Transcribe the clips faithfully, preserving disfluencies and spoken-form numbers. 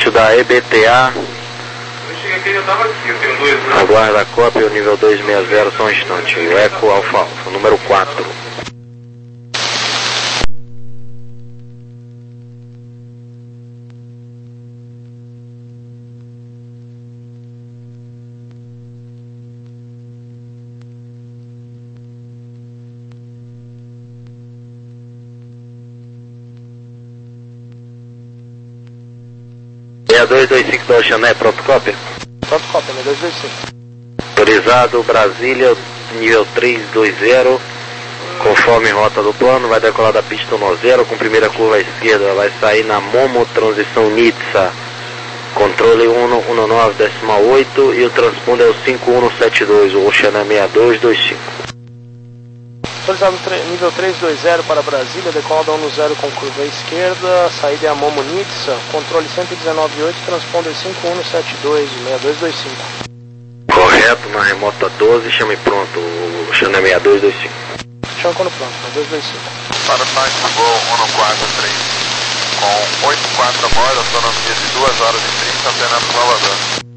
Pátio da E B T A. Eu cheguei aqui, eu tava aqui, eu tenho dois. Né? Aguarda a cópia, o nível duzentos e sessenta, só um instante. O Eco Alfa Alfa, número quatro. seis dois dois cinco da Oceané, pronto cópia? Pronto cópia, seis dois dois cinco. Autorizado, Brasília, nível trezentos e vinte, conforme rota do plano, vai decolar da pista um zero, com primeira curva à esquerda, vai sair na Momo, transição Nitsa, controle um um nove decimal oito e o transponder é o cinco um sete dois, o Oceané seis dois dois cinco. Autorizado nível trezentos e vinte para Brasília, decola da um zero com curva à esquerda, saída é a Momo Nitsa, controle cento e dezenove ponto oito, transponder cinco um sete dois, seis dois dois cinco. Correto, na remota doze, chame pronto, o Oceané seis dois dois cinco. Chama quando pronto, seis dois dois cinco. Para o site do voo um quatro três, com oito quatro a bordo, autonomia de duas horas e trinta, apenas Salvador.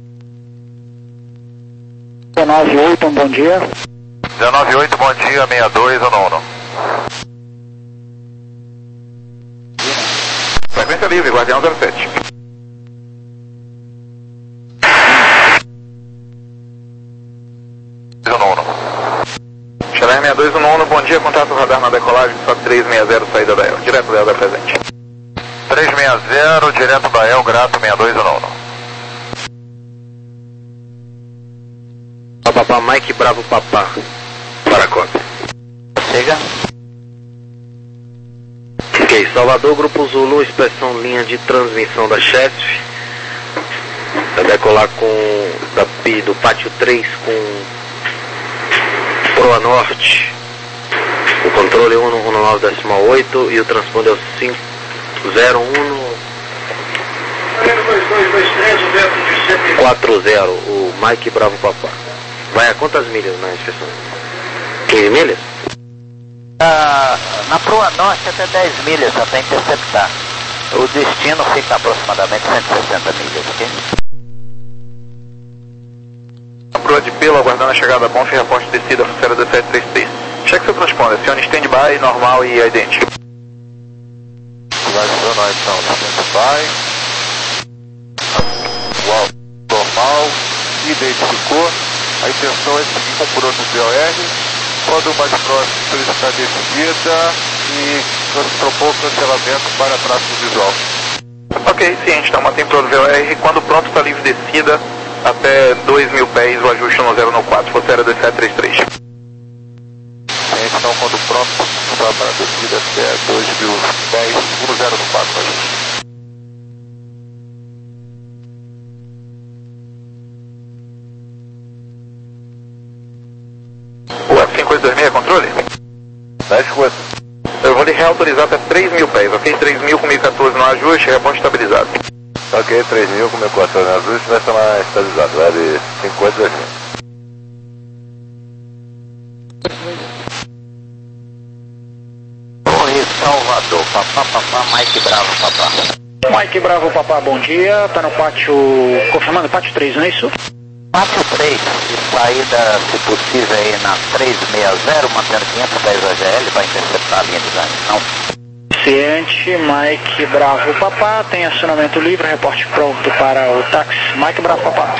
dezenove oito, um bom dia. dezenove oito, bom dia, sessenta e dois ou nono. Frequência livre, Guardião zero sete. O nono. Xalé sessenta e dois, o nono, bom dia, contato radar na decolagem, só trezentos e sessenta, saída da E L, direto da E L da presente. trezentos e sessenta, direto da E L, grato sessenta e dois, o nono. Papá Mike Bravo Papá. Para a cópia. Chega. Ok, Salvador, Grupo Zulu, inspeção linha de transmissão da Chesf. Vai decolar com da, do pátio três com Proa Norte. O controle um um nove decimal oito e o transponder é o cinco zero um quatro zero, o Mike Bravo Papá. Vai a quantas milhas na inspeção? quinze milhas? Ah, na Proa Norte até dez milhas até interceptar. O destino fica aproximadamente cento e sessenta milhas, ok? A Proa de Pelo, aguardando a chegada da Bonf, reporte descida, Fucera dezessete trinta e três. Cheque seu transponder, acione stand-by, normal e idêntico. Vai acionar então, stand-by. Uau, normal, identificou. A intenção é seguir com o piloto do D O R, quando o mais próximo solicitar descida e propor cancelamento para tráfego visual. Ok, ciente, então mantém todo o D O R, quando pronto está livre descida, até dois mil pés o ajuste no zero no quatro, você era dezessete trinta e três. Ciente, então quando pronto está para descida até dois mil pés, no zero no quatro, ajuste. O F cinco oito dois seis, controle? dez coisas. Eu vou lhe reautorizar até três mil pés, ok? três mil com mil e quatorze no ajuste, reponte estabilizado. Ok, três mil com mil e quatorze no ajuste, vai estar estabilizado, vai de cinco oito dois mil. Oi, Salvador, papá, papá, Mike Bravo, papá. Mike Bravo Papá, bom dia. Tá no pátio, confirmando, pátio três, não é isso? Pátio três, e saída, se possível, aí na trezentos e sessenta, mantendo quinhentos dez A G L, vai interceptar a linha de ganho, não? Ciente, Mike Bravo Papá, tem acionamento livre, reporte pronto para o táxi. Mike Bravo Papá.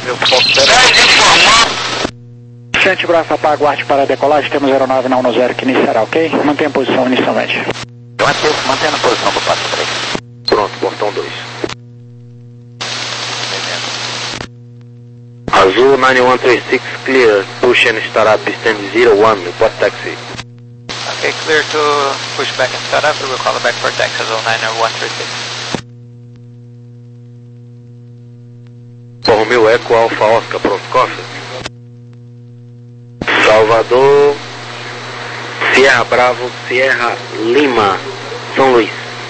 Ciente, Bravo Papá, aguarde para a decolagem, temos zero nove na um zero que iniciará, ok? Mantenha a posição inicialmente. Mantendo a posição do pátio três. Pronto, portão dois. Azul nove um três seis, clear, push and start up, stand zero one, report taxi. Okay, clear to push back and start up, we'll call it back for taxi, Azul nove um três seis. Romeu Eco Alfa Oscar, pronto, cofre. Salvador, Sierra Bravo, Sierra Lima, São Luís.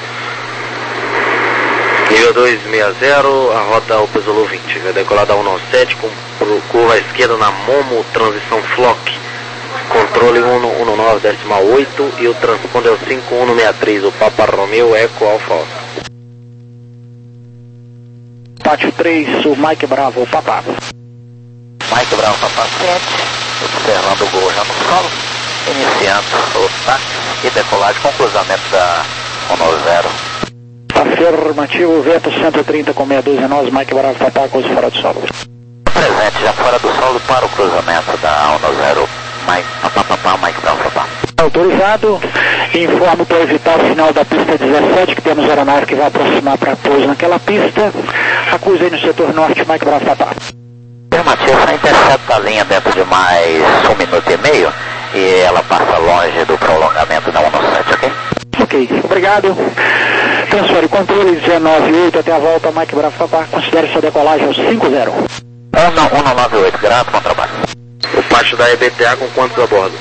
Nível dois sessenta, a rota Alpha Zulu vinte, vai decolar da um sete com curva à esquerda na Momo, transição Flock, controle um um nove decimal oito e o transponder é o cinco um seis três, o Papa Romeo Eco Alfa Oscar. pátio três, o Mike Bravo, papá. Mike Bravo, papá ciente, observando o gol já no solo, iniciando o táxi e decolagem com cruzamento da um zero. Afirmativo, vento cento e trinta com meia dúzia, nós, Mike Bravo, papá, coisa fora do solo. Presente já fora do solo para o cruzamento da um zero, Mike, papá, papá, Mike Bravo, papá. Autorizado, informo para evitar o final da pista dezessete, que temos aeronave que vai aproximar para pouso naquela pista. Acusa aí no setor norte, Mike Bravo, papá. Afirmativo, intercepta a linha dentro de mais um minuto e meio e ela passa longe do prolongamento da um sete, ok? Ok, obrigado. Transfere controle dezenove oito até a volta, Mike Bravo, papá. Considere sua decolagem ao cinco zero. um nove oito, grato, bom trabalho. O pátio da E B T A com quantos a bordo?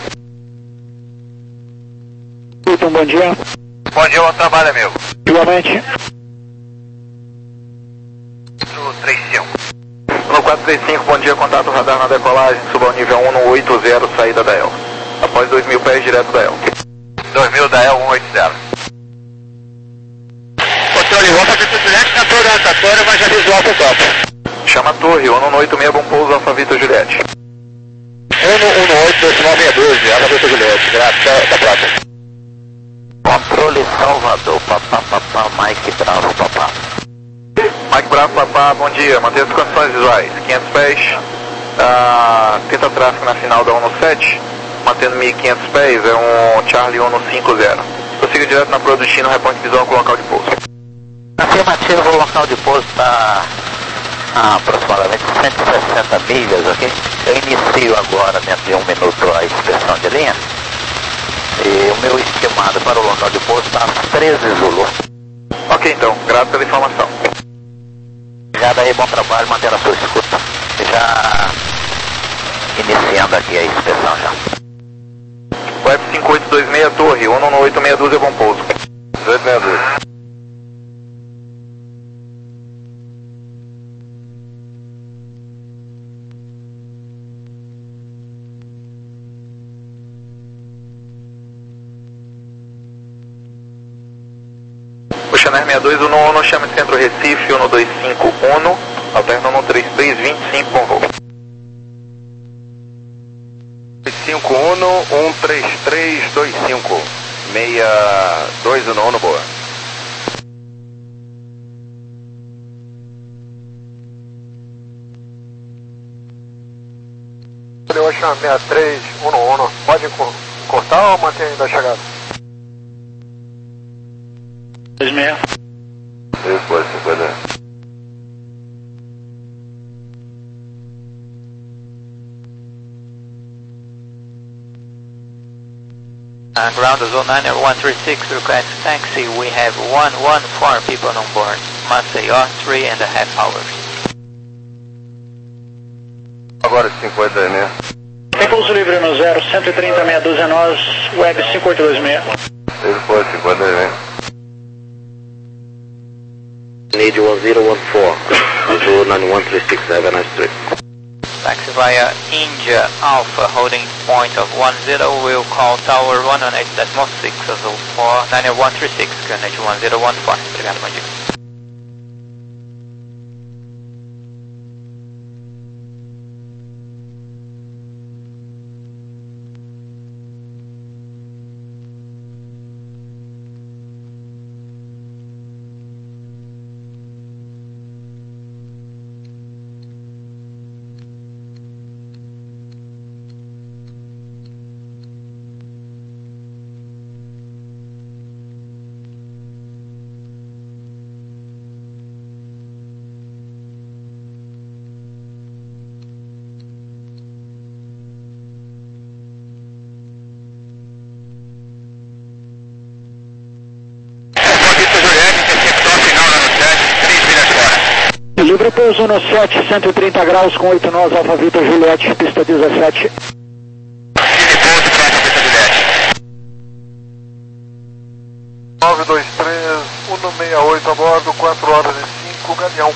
Então, bom dia. Bom dia, bom trabalho, amigo. Igualmente. No três cinco. No quatro três cinco, bom dia, contato radar na decolagem, suba ao nível um no oito zero, saída da E L. Após dois mil pés, direto da E L. dois mil da E L, cento e oitenta. Controle, volta para o Juliette na torre rotatória, mas já visual para o topo. Chama a torre, um no oito seis, bom pouso, Alfa Vitor Juliette. um no oito, decimal meia dúzia, Alfa Vitor Juliette, grato, da próxima. Controle Salvador, papá, papá, Mike Bravo, papá. Mike Bravo, papá, bom dia, mantenha as condições visuais, quinhentos pés, ah, tenta tráfego na final da um sete, mantendo mil e quinhentos pés, é um Charlie um cinco zero. Prossiga direto na proa do destino, reponte visual com o local de pouso. Afirmativo, o local de pouso está a aproximadamente cento e sessenta milhas, ok? Eu inicio agora, dentro de um minuto, a inspeção de linha. E o meu estimado para o local de pouso está a treze Zulu. Ok, então, grato pela informação. Obrigado aí, bom trabalho, mantendo a sua escuta. Já iniciando aqui a inspeção já. O F cinco oito dois seis, torre, um no oito meia dúzia, bom pouso. oito meia dúzia. Chanel sessenta e dois, um no chame centro Recife, um no dois cinco um, alterna um no três três vinte e cinco, bom voo. dois cinco um, um três três dois cinco, seis dois um no boa. Ocean sessenta e três, um um, pode cortar ou mantém ainda a chegada? dois seis. Depois, cinquenta. Uh, ground zone nine one three six, request taxi. We have one one four people on board. Maceió, three and a half hours. Agora cinquenta e meia. Tem pouso livre no zero, cento e trinta, meia dúzia, nós, web cinco oito dois seis. Depois, cinquenta e meia. Need one zero one four, Visual nine one three six, have a nice trip. Taxi via India Alpha, holding point of one zero, will call tower one oh eight point six, Azul four, nine one three six, Greenwich one zero one four. Obrigado, bom dia. Livre pouso no sete, cento e trinta graus com oito nós, Alfa Vitor Juliette, pista dezessete. nove dois três, um seis oito a bordo, quatro horas e cinco, Galeão.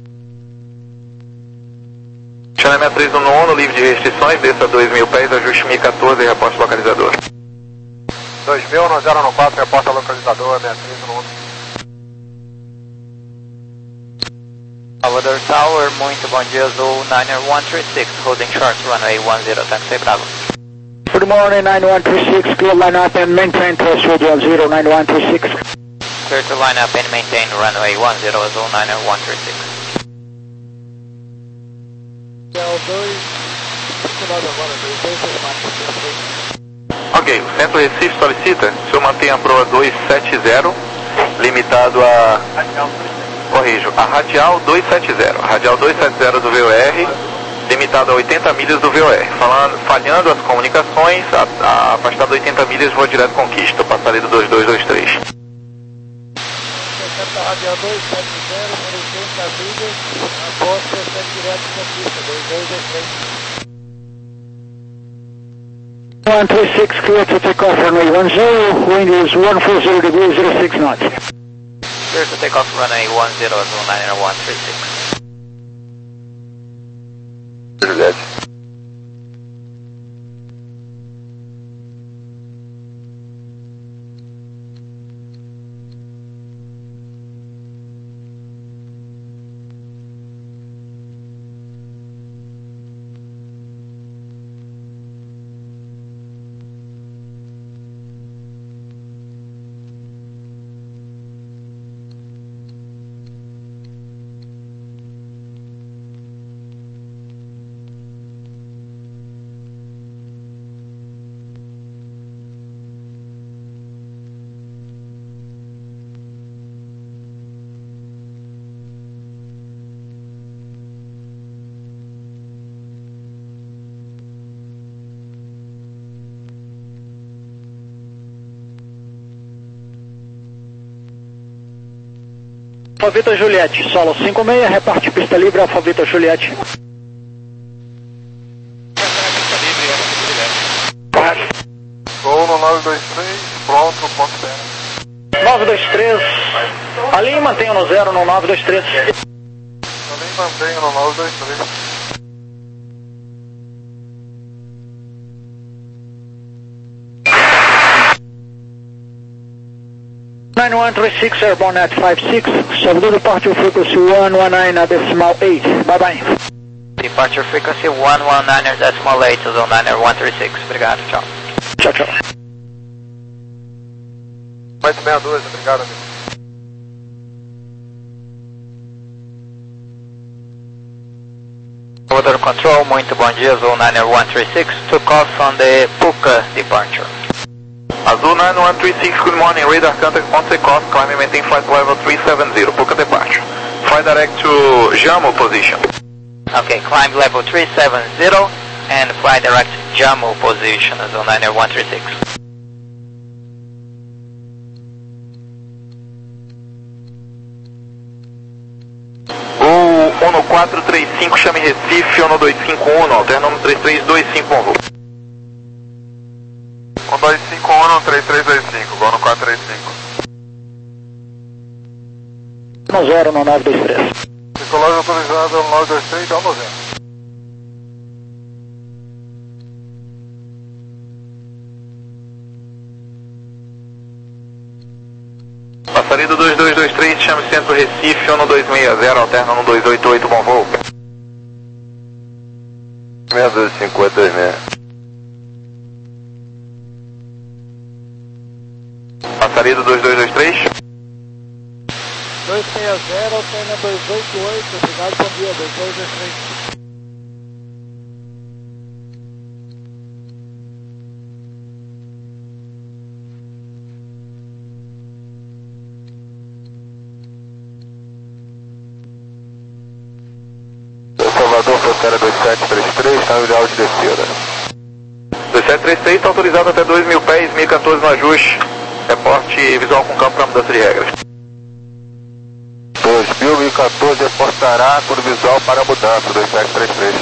Channel sessenta e três um no livre de restrições, desça dois mil pés, ajuste mil e quatorze, reporte localizador. dois mil, no zero no quatro, reporta localizador, sessenta e três um. Salvador Tower, muito bom dia, Azul nine one three six, holding short runway one zero, taxi Bravo. Good morning, nine one three six, clear line up and maintain threshold one zero, nine one three six. Clear to line up and maintain runway one zero, Azul nine one three six. Ok, o Centro Recife solicita, o senhor mantém a proa dois sete zero, limitado a... Corrijo, a radial dois sete zero, radial dois sete zero do V O R, limitado a oitenta milhas do V O R. Falando, falhando as comunicações, a, a afastado oitenta milhas, vou direto Conquista, passaria do dois dois dois três. Radial dois sete zero, por oitenta milhas, aposta segue direto Conquista, dois dois dois três. one three six, clear to take off runway one zero, wind is one four zero degrees, zero six knots. Clear to take off runway one zero, Azul nine one three six. Juliette. Alfa Juliette, solo cinco seis, reparte pista livre, Alfa Juliette. Gol no nove dois três, pronto, ponto zero. nove dois três, ali mantenha no zero no nove dois três. Ali mantenho no nove dois três. nine one three six, airborne at five six, Salvador departure frequency one one nine decimal eight, bye bye. Departure frequency one one nine decimal eight, Azul nine one three six, obrigado, tchau. Tchau, tchau. oito seis dois, obrigado, amigo. Salvador Control, muito bom dia, Azul nine one three six, took off on the Puka departure. Azul nine one three six, good morning, radar contact on takeoff, climb and maintain flight level three seven zero, Puka departure. Fly direct to Jammu position. Okay, climb level three seven zero and fly direct Jammu position, Azul nine one three six. O um quatro três cinco, chame Recife, um dois cinco um, alterno três três dois cinco, um voo. um dois cinco um, três três dois cinco, gol no quatro três cinco. No zero no nove dois três. Decolagem autorizada no nove dois três, dá no zero. Passaria do dois dois dois três, chame Centro Recife, um dois seis zero, alterno um dois oito oito, bom voo. seis dois cinco oito dois seis. Passaria do dois dois dois três. dois seis zero, alterna dois oito oito, obrigado, bom dia, dois dois dois três. Salvador, fronteira dois sete três três, está no ideal de descida. dois sete três três está autorizado até dois mil pés, mil e quatorze no ajuste. Reporte visual com campo para mudança de regras. dois mil e quatorze reportará com visual para mudança, dois sete três três.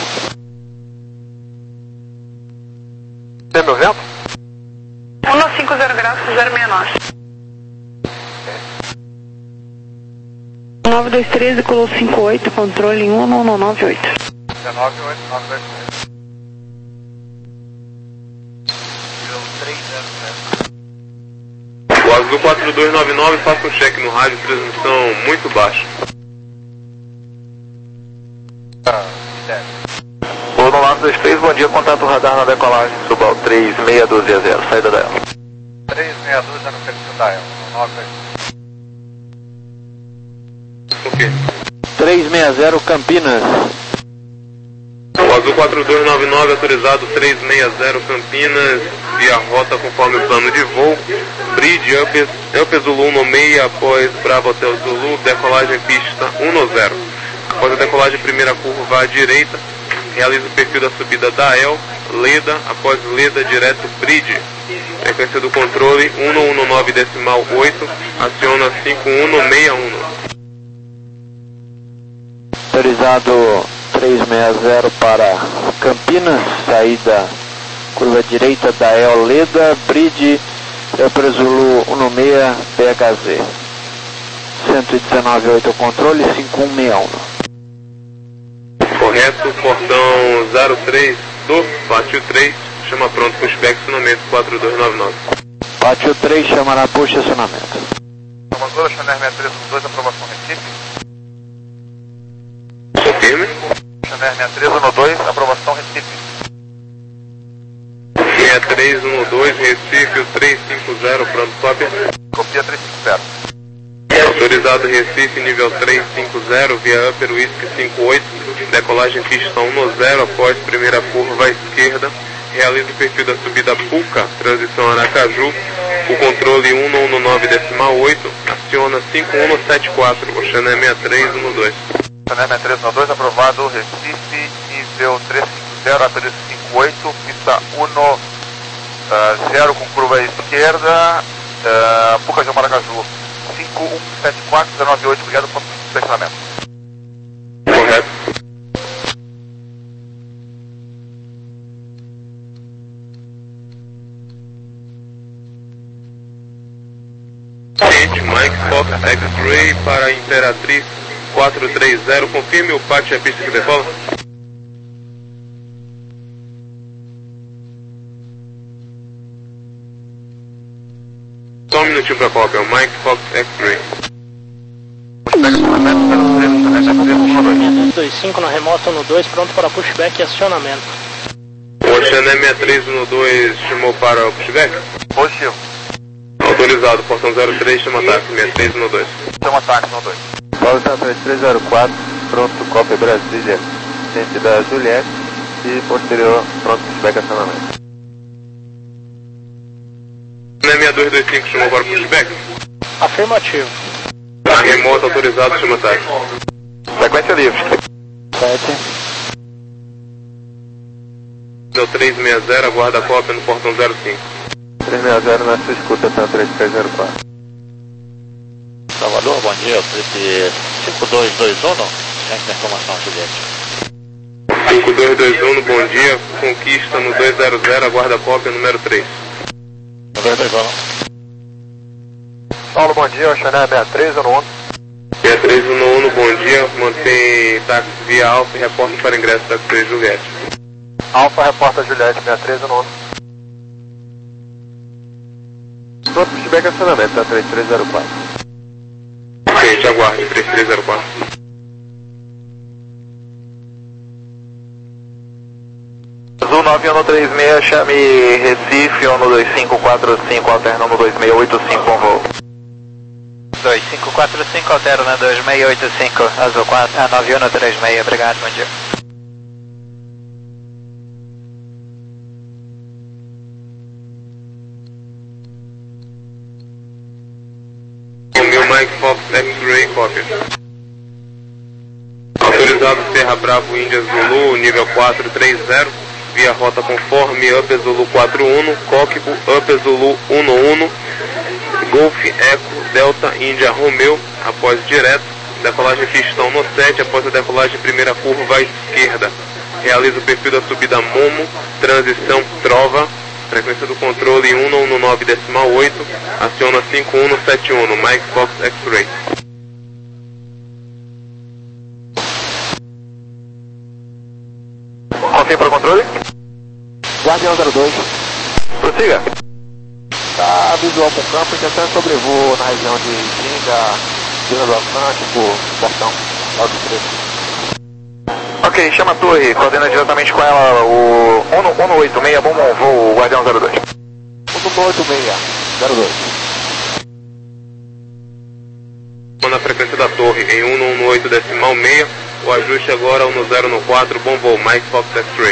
Tem meu vento? um cinco zero graus, zero seis nove. nove dois três, decolou cinco oito, controle um um nove oito. dezenove oito nove dois três. O Azul quatro dois nove nove, faça um check no rádio, transmissão muito baixa. Vou no Lado dois três, bom dia, contato radar na decolagem, Subal três seis um dois zero, saída da E L. três seis dois zero, da E L, nove. Ok. três seis zero Campinas. O Azul quatro dois nove nove, autorizado três seis zero Campinas, via rota conforme o plano de voo. Bridge, Up, Up Zulu um seis, após Bravo Hotel Zulu, decolagem pista um zero. Após a decolagem, primeira curva à direita, realiza o perfil da subida da E L, Leda, após Leda, direto Bridge. Frequência do controle um um nove decimal oito, aciona cinco um seis um. Autorizado três seis zero para Campinas, saída curva direita da E L Leda, Bridge, Up Zulu um seis, P H Z. cento e dezenove oito controle, cinco um seis um. Correto, portão zero três do Pátio três, chama pronto para o estacionamento quatro dois nove nove. Pátio três chamará por estacionamento. Salvador, Chanel seis três um dois, aprovação Recife. Confirme. Chanel seis três um dois, aprovação Recife. seis três um dois, Recife, o três cinco zero, pronto, cópia. Copia três cinco zero. Autorizado Recife, nível três cinco zero, via Upper Whisky cinco oito, decolagem pista um zero, após primeira curva à esquerda, realiza o perfil da subida Puca, transição Aracaju, o controle um um nove decimal oito, aciona cinco um sete quatro, Oxané seis três um dois. Chanel seis três um dois, aprovado Recife, nível três cinco zero, Upper Whisky cinco oito, pista um zero com curva à esquerda, uh, Puca de Maracaju. cinco um sete quatro um nove oito, obrigado por estacionamento. Correto. Cliente Mike Fox X-Ray para Imperatriz quatro três zero, confirme o pátio e a pista que decola. Só um minutinho para cópia, Mike Fox X-Ray. dois dois cinco na remota no dois, pronto para pushback e acionamento. O Oxané seis três um dois chamou para o pushback? Positivo. Autorizado, portão zero três, chama táxi seis três um dois. Chama táxi no dois. Pausa três três zero quatro, pronto, cópia Brasília, gente da Juliette e posterior, pronto, pushback acionamento. seis dois dois cinco chamou para o pushback? Afirmativo. A remota autorizado, chama táxi. Sequência livre. sete. Deu três seis zero, aguarda a cópia no portão zero cinco. três seis zero na sua escuta, tá três três zero quatro. Salvador, bom dia, Felipe cinco dois dois um, gente da informação Juliette. cinco dois dois um, bom dia, conquista no dois zero zero, aguarda a cópia número três. dois dois um. Paulo, bom dia, Chanel seis três um um. seis três um um, bom dia, mantém táxi via Alfa e reporta para ingresso da três Juliette. Alfa, reporta Juliette seis três um um. Pronto, pushback acionamento, tá três três zero quatro. Gente, aguarde, três três zero quatro. Azul nove um três seis, chame Recife, um dois cinco quatro cinco, alterna um dois seis oito cinco, com voo. dois cinco quatro cinco, alterna dois seis oito cinco, Azul quatro, ah, nove um três seis, obrigado, bom dia. Meu Mike Fox X-Ray, cópia. Autorizado Serra Bravo Índia Zulu, nível quatro três zero, via rota conforme Up Zulu quatro um, Cockbo Up Zulu um um, Golf Eco Delta Índia Romeo, após direto, decolagem pistão no sete, após a decolagem primeira curva à esquerda. Realiza o perfil da subida Momo, transição Trova, frequência do controle um um nove decimal oito, aciona cinco um sete um, Mike Fox X-Ray. Confirma para o controle? Guardião zero dois. Prossiga. Tá visual para o campo e tentando sobrevoo na região de Ginga, Vila do Atlântico, Portão, Alto três. Ok, chama a torre, coordena diretamente com ela o um um oito seis, bom, bom voo, Guardião zero dois. um um oito seis, zero dois. Na frequência da torre em um um oito decimal seis, o ajuste agora um zero no quatro, bom voo, Mike Fox X-Ray.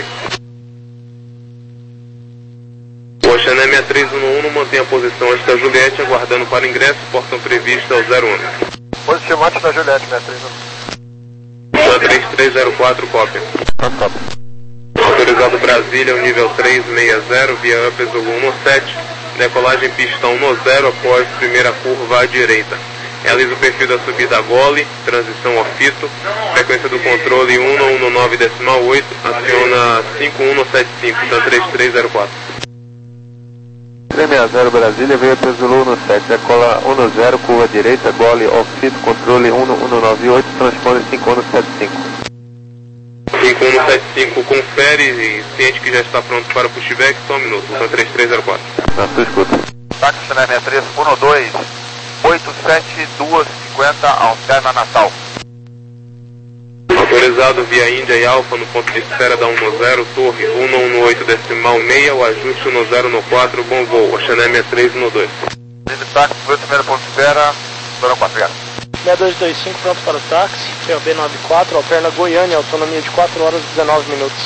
O Ocean sessenta e três um um mantém a posição antes da Juliette, aguardando para ingresso, portão previsto ao zero um. Positivo antes da Juliette, sessenta e três um um. três três zero quatro, cópia. Autorizado Brasília, o nível trezentos e sessenta, via Up Zulu um sete, decolagem pista um zero após primeira curva à direita. Realiza o perfil da subida Gole, transição ao fito, frequência do controle um um nove decimal oito, aciona cinco um sete cinco, então três três zero quatro. três seis zero Brasília, veio para Zulu um sete, decola um zero, curva direita, Gole, off fito, controle um um nove oito, transpone cinco um sete cinco. cinco um sete cinco, confere e ciente que já está pronto para o pushback, só um minuto, então três três zero quatro. Na sua escuta. Táxi sessenta e três um dois, oito sete dois cinquenta, alterna Natal. Autorizado via Índia e Alfa no ponto de espera da um zero, torre um um oito decimal seis, o ajuste um zero no quatro, bom voo, Ocean sessenta e três um dois. Táxi, foi o primeiro ponto de espera, zero quatro, obrigado. seis dois dois cinco pronto para o táxi, P O B noventa e quatro, alterna Goiânia, autonomia de quatro horas e dezenove minutos.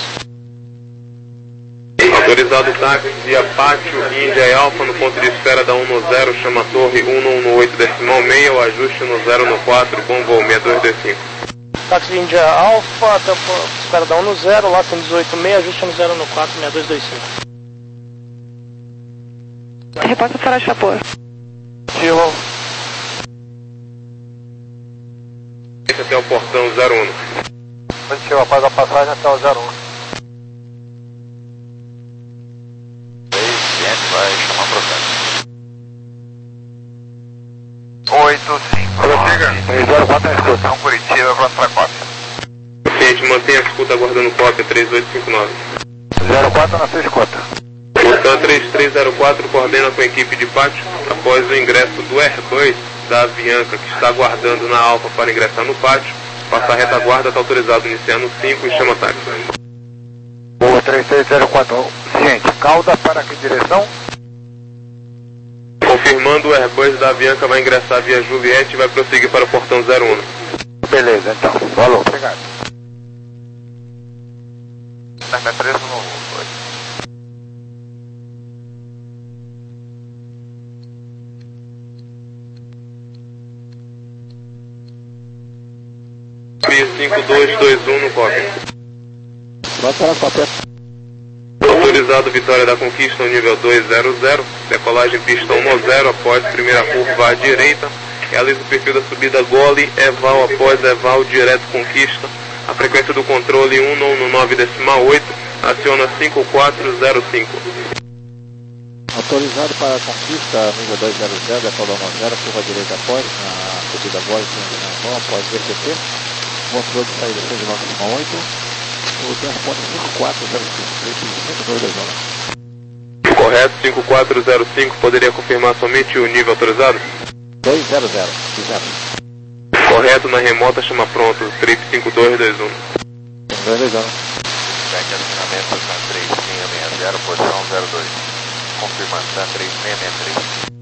Autorizado táxi via Pátio, Índia e Alfa no ponto de espera da um zero, chama torre um um oito decimal seis, o ajuste um zero no quatro, bom voo, seis dois dois cinco. Táxi Índia Alfa, até espera da um zero, lá tem dezoito seis, ajuste um zero no quatro, seis dois dois cinco. Reporta para a Chapor. Tio. Esse até o portão zero um. Positivo, após a passagem até o zero um. Vai chamar pro oito cinco nove, zero quatro na escuta. São Curitiba, pronto para cópia. Ciente, mantenha a escuta aguardando cópia três oito cinco nove. zero quatro na sua escuta. Portão três três zero quatro coordena com a equipe de pátio após o ingresso do Airbus da Avianca, que está aguardando na Alfa para ingressar no pátio. Passa a retaguarda, está autorizado iniciando cinco e chama táxi. Boa, três três zero quatro. Ciente, cauda para que direção? Confirmando, o Airbus da Avianca vai ingressar via Juliette e vai prosseguir para o portão zero um. Beleza, então. Falou, obrigado. sessenta e três um dois. cinco dois dois um no cópia. Pronto para a cópia. Autorizado Vitória da Conquista, nível dois zero zero, decolagem pista um zero após primeira curva à direita, realiza o perfil da subida Gole, Eval após Eval, direto Conquista, a frequência do controle um um nove decimal oito, aciona cinco quatro zero cinco. Autorizado para a Conquista, nível dois zero zero, decola um zero, curva direita após, na subida Gole, Eval após V T P, controle de saída seis nove decimal oito. O transporte cinco quatro zero cinco, três cinco dois. Correto, cinco quatro zero cinco, poderia confirmar somente o nível autorizado? dois zero zero, zero. Correto, na remota chama pronto, trip cinco dois dois um. dois dois um. Cheque acionamento na três seis seis zero, posição zero dois. Confirmação três seis seis três.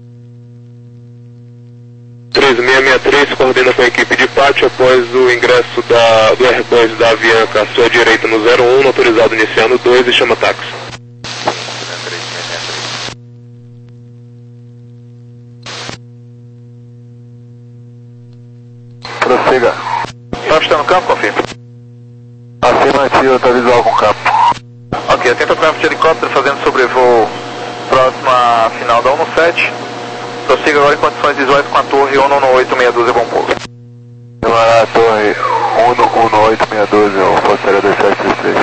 três seis seis três coordena com a equipe de pátio após o ingresso da, do Airbus da Avianca à sua direita no zero um, autorizado iniciando dois e chama táxi. Prossiga. Tá está no campo, confirma. Acima aqui, tá visual com o campo. Ok, atenta para de helicóptero fazendo sobrevoo próximo à final da um sete. Prossiga agora em condições visuais com a torre um um oito seis doze, bom pouso. Demará a torre um um oito seis doze, o Força dois sete três três.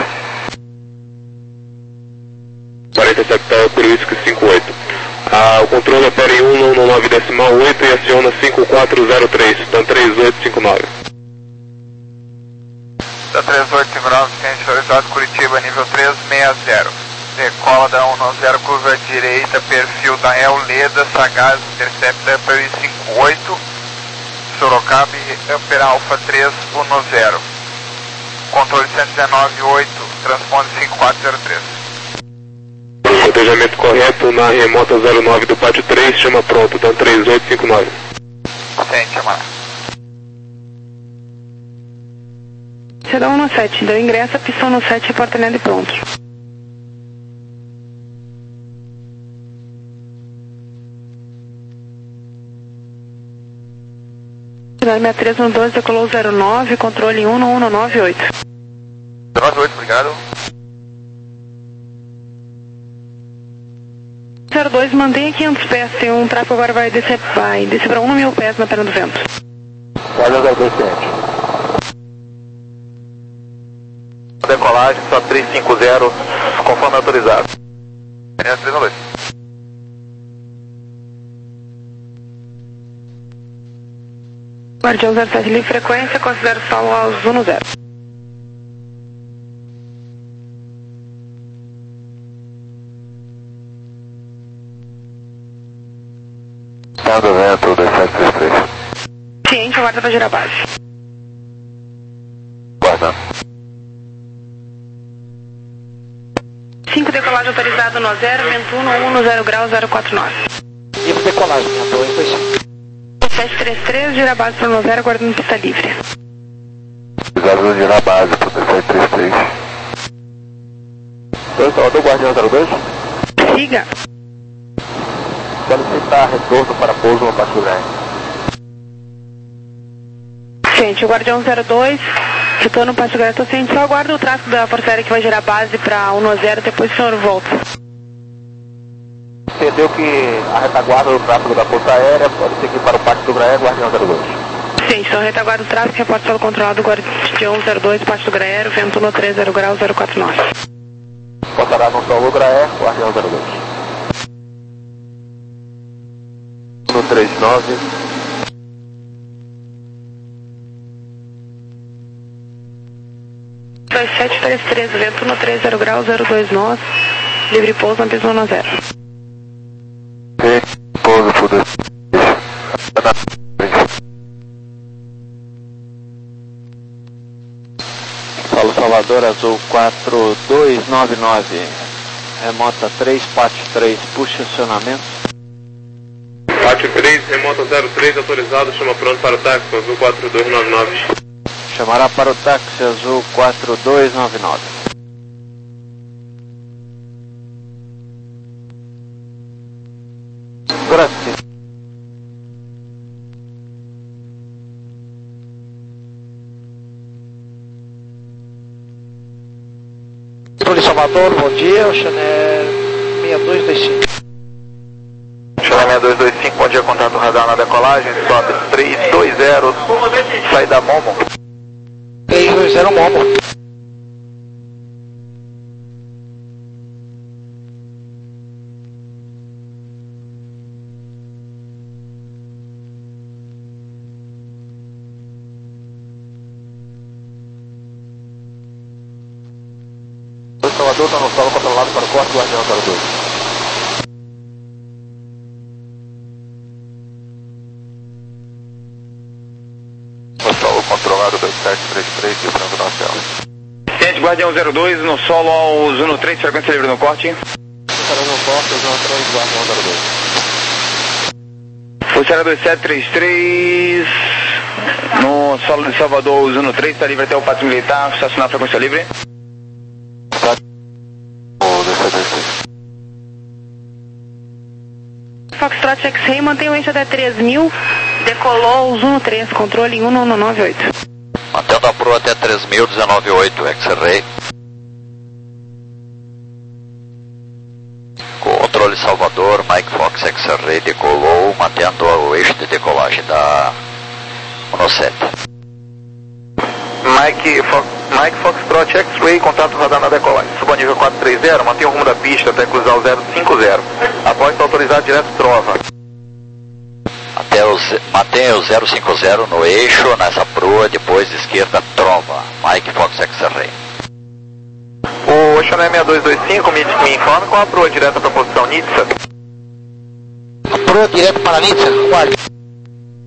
quarenta sector por Whisky cinco oito. Ah, o controle opera em um um nove decimal oito e aciona cinco quatro zero três, então três oito cinco nove. Da três oito cinco nove, ciente autorizado Curitiba, nível três seis zero. Decola da um zero, curva direita, perfil da El Leda, Sagaz, intercepta para o cinco oito, Sorocaba e Upper Alpha três um zero. controle cento e dezenove oito, transponde cinco quatro zero três. Cotejamento correto na remota zero nove do pátio três, chama pronto, Dan três oito cinco nove. Sim, chama lá. Você dá um no sete, deu ingresso, pistão no sete, reporta linha de pronto. sessenta e três no doze, decolou zero nove, controle um no um no nove oito. zero nove oito, obrigado. zero dois, mantenha quinhentos pés, tem um tráfego agora, vai descer, vai descer para um mil pés na perna do vento. Olha zero dois, cliente. Decolagem, só trezentos e cinquenta, conforme autorizado. trezentos e dois. Guardião zero sete, livre frequência, considero solo aos um no zero. Tá do vento, dois sete três três. Ciente, aguarda para girar a base. Guardando. cinco, decolagem autorizado no zero, vento um no um no zero grau, zero quatro nove. Livre decolagem, dois dois cinco. sete três três, gira a base para o zero, aguardando pista livre. Obrigado, girar a base pro dois sete três três. dois, Salvador, Guardião zero dois. Siga. Solicitar retorno para pouso no Passo Grande. Ciente, o Guardião zero dois, retorno no Passo Grande, ciente, só aguarda o tráfego da Força Aérea que vai girar a base para um no zero, depois o senhor volta. Entendeu que a retaguarda do tráfego da Força Aérea pode seguir para o Pátio do Graé, Guardião zero dois. Sim, então retaguarda do tráfego, reporte solo controlado, Guardião zero dois, Pátio do Graé, vento no três, zero grau, zero quatro nove. Portará no solo Graé, Guardião zero dois. No três nove. dois sete três três, vento no três, zero grau, zero dois nós, livre pouso na pista no zero. Pouso por dois. Paulo Salvador, Azul quatro dois nove nove. Remota três, pátio três, puxa acionamento. Pátio três, remota zero três, autorizado, chama pronto para o táxi, Azul quatro dois nove nove. Chamará para o táxi Azul quatro dois nove nove. Graças. Controle Salvador, bom dia, o Chanel seis dois dois cinco. Chanel seis dois dois cinco, bom dia, contato radar na decolagem, sobe três dois zero, sai da Momo. três dois zero Momo. O Salvador está no solo controlado para o corte, Guardião zero dois. No solo controlado dois sete três três, e o branco no céu. Ciente, Guardião zero dois, no solo ao Zuno três, frequência livre no corte. Para no corte, Zuno três, Guardião zero dois. Força dois sete três três, no solo de Salvador, o Zuno três, está livre até o Pátio Militar, estacionar a frequência livre. Foxtrot X-Ray, mantém o eixo até três mil, decolou o Zuno três, controle um no nove oito. Mantendo a proa até três mil, dezenove oito, X-Ray. Controle Salvador, Mike Fox X-Ray decolou, mantendo o eixo de decolagem da um sete. Mike, Fo Mike Foxtrot X-Ray, contato radar na decolagem. Suba nível quatro três zero, mantenha o rumo da pista até cruzar o zero cinco zero. Após autorizado direto trova. Até o, mantenha o zero cinco zero no eixo, nessa proa, depois esquerda trova. Mike Fox X-Ray. O Chanel seis dois dois cinco me, me informa qual a proa direta para a posição Nitsa. A proa direta para Nitsa, guarde.